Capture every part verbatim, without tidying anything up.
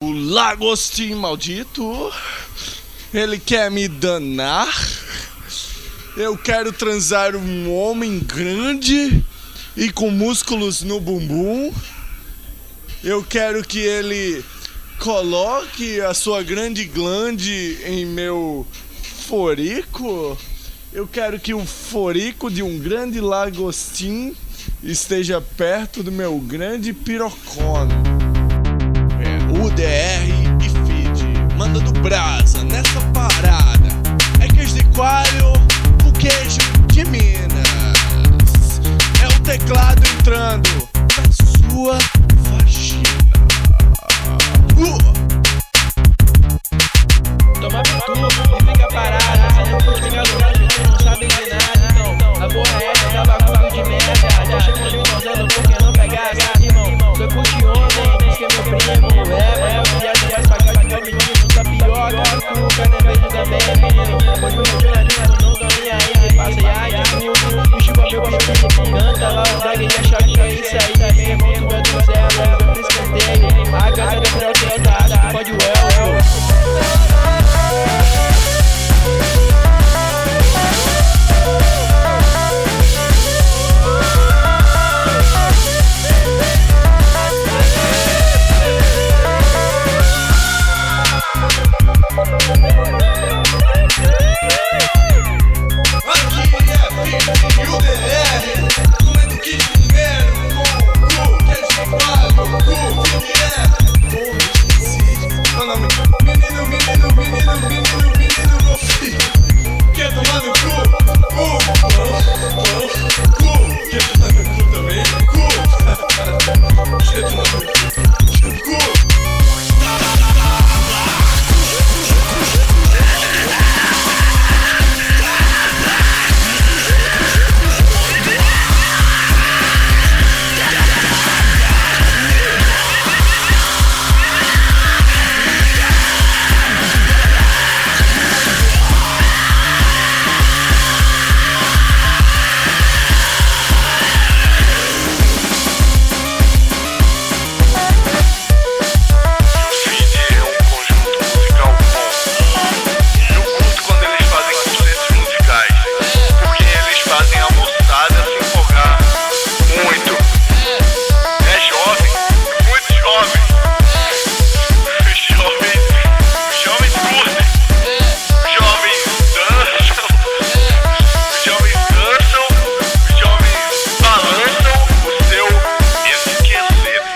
O Lagostim maldito, ele quer me danar. Eu quero transar um homem grande e com músculos no bumbum. Eu quero que ele coloque a sua grande glande em meu forico. Eu quero que o forico de um grande lagostim esteja perto do meu grande pirocono. É, U D R e feed, manda do brasa nessa parada. É queijo de coalho, o queijo de Minas. É o teclado entrando na sua vagina. Uh! Toma tudo e fica parada. Você não pode ficar no braço, você não sabe de nada. Não, a porra é essa, tava com de merda. Já chegou de causando porque não pegar essa, irmão. Foi curte ontem, diz que é meu primo. É, é, é, já se faz pagar de meu menino. Tá pior, tá com o cara veio também, menino. Pois meu jornalista não tô nem aí. Passa e ai, de tudo. Bicho, meu bicho, canta lá o drag e acha que é isso aí. Também é muito bem do zero, eu fiz canteio. A casa do Gabriel tem taça, pode o El. Menino, menino, menino, menino, menino, meu filho, quer tomar no cu? Cu, cu, cu, quer tomar no cu também? Cu, quer tomar no cu? Cu.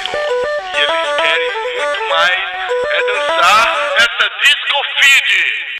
É dançar essa disco feed.